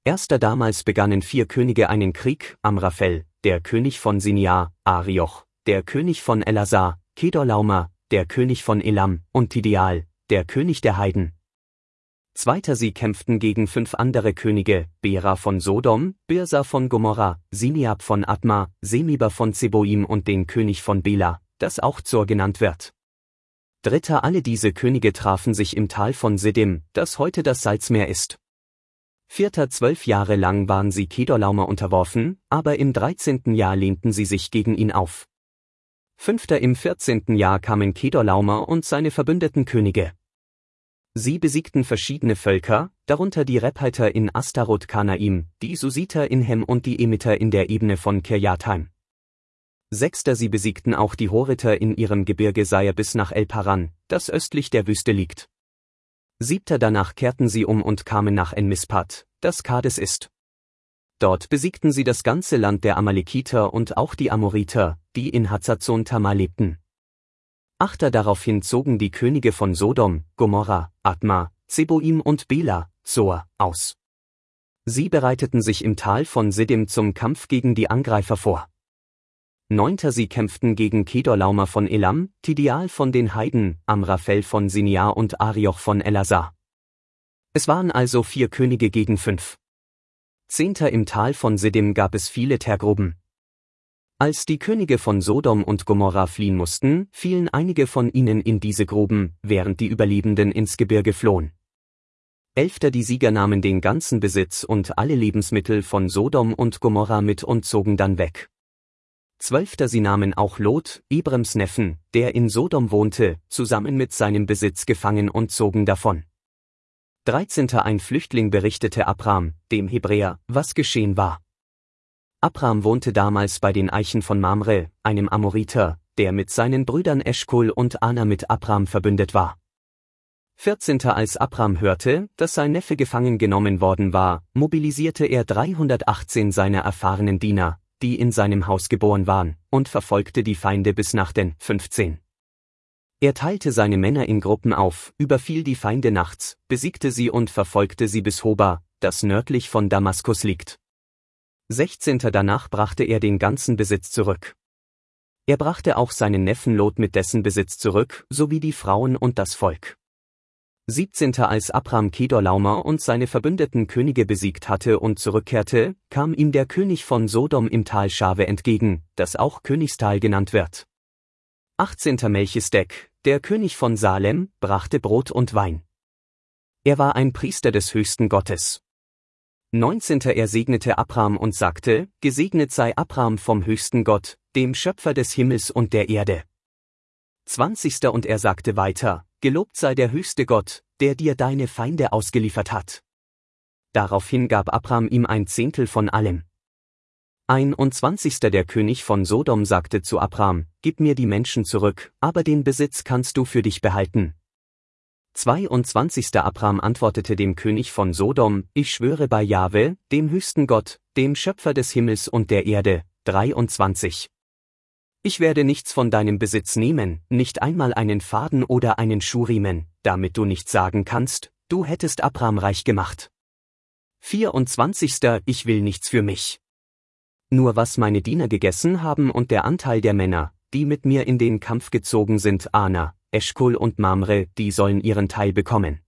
Damals begannen 4 Könige einen Krieg, Amraphel, der König von Sinear, Arioch, der König von Elasar, Kedorlaomer, der König von Elam, und Tideal, der König der Heiden. 2. Sie kämpften gegen 5 andere Könige, Bera von Sodom, Birsa von Gomorra, Sineab von Adma, Semiber von Zeboim und den König von Bela, das auch Zor genannt wird. 3. Alle diese Könige trafen sich im Tal von Siddim, das heute das Salzmeer ist. 4. 12 Jahre lang waren sie Kedorlaomer unterworfen, aber im 13. Jahr lehnten sie sich gegen ihn auf. 5. Im 14. Jahr kamen Kedorlaomer und seine verbündeten Könige. Sie besiegten verschiedene Völker, darunter die Rephaiter in Astarot-Kanaim, die Susiter in Hem und die Emiter in der Ebene von Kirjatheim. 6. Sie besiegten auch die Horiter in ihrem Gebirge Seir bis nach El-Paran, das östlich der Wüste liegt. 7. Danach kehrten sie um und kamen nach En-Mispat, das Kades ist. Dort besiegten sie das ganze Land der Amalekiter und auch die Amoriter, die in Hazazon-Tamar lebten. 8. Daraufhin zogen die Könige von Sodom, Gomorra, Adma, Zeboim und Bela, Zor, aus. Sie bereiteten sich im Tal von Siddim zum Kampf gegen die Angreifer vor. 9. Sie kämpften gegen Kedorlaomer von Elam, Tideal von den Heiden, Amraphel von Sinear und Arioch von Elasar. Es waren also 4 Könige gegen 5. 10. Im Tal von Siddim gab es viele Teergruben. Als die Könige von Sodom und Gomorra fliehen mussten, fielen einige von ihnen in diese Gruben, während die Überlebenden ins Gebirge flohen. 11. Die Sieger nahmen den ganzen Besitz und alle Lebensmittel von Sodom und Gomorra mit und zogen dann weg. 12. Sie nahmen auch Lot, Ibrems Neffen, der in Sodom wohnte, zusammen mit seinem Besitz gefangen und zogen davon. 13. Ein Flüchtling berichtete Abram, dem Hebräer, was geschehen war. Abram wohnte damals bei den Eichen von Mamre, einem Amoriter, der mit seinen Brüdern Eschkol und Ana mit Abram verbündet war. 14. Als Abram hörte, dass sein Neffe gefangen genommen worden war, mobilisierte er 318 seiner erfahrenen Diener, die in seinem Haus geboren waren, und verfolgte die Feinde bis nach Den 15. Er teilte seine Männer in Gruppen auf, überfiel die Feinde nachts, besiegte sie und verfolgte sie bis Hoba, das nördlich von Damaskus liegt. 16. Danach brachte er den ganzen Besitz zurück. Er brachte auch seinen Neffen Lot mit dessen Besitz zurück, sowie die Frauen und das Volk. 17. Als Abram Kedorlaomer und seine verbündeten Könige besiegt hatte und zurückkehrte, kam ihm der König von Sodom im Tal Schave entgegen, das auch Königstal genannt wird. 18. Melchisedek, der König von Salem, brachte Brot und Wein. Er war ein Priester des höchsten Gottes. 19. Er segnete Abram und sagte, gesegnet sei Abram vom höchsten Gott, dem Schöpfer des Himmels und der Erde. 20. Und er sagte weiter, gelobt sei der höchste Gott, der dir deine Feinde ausgeliefert hat. Daraufhin gab Abram ihm ein Zehntel von allem. 21. Der König von Sodom sagte zu Abram, gib mir die Menschen zurück, aber den Besitz kannst du für dich behalten. 22. Abram antwortete dem König von Sodom, ich schwöre bei Jahwe, dem höchsten Gott, dem Schöpfer des Himmels und der Erde. 23. Ich werde nichts von deinem Besitz nehmen, nicht einmal einen Faden oder einen Schuhriemen, damit du nicht sagen kannst, du hättest Abram reich gemacht. 24. Ich will nichts für mich. Nur was meine Diener gegessen haben und der Anteil der Männer, die mit mir in den Kampf gezogen sind, Ana, Eschkol und Mamre, die sollen ihren Teil bekommen.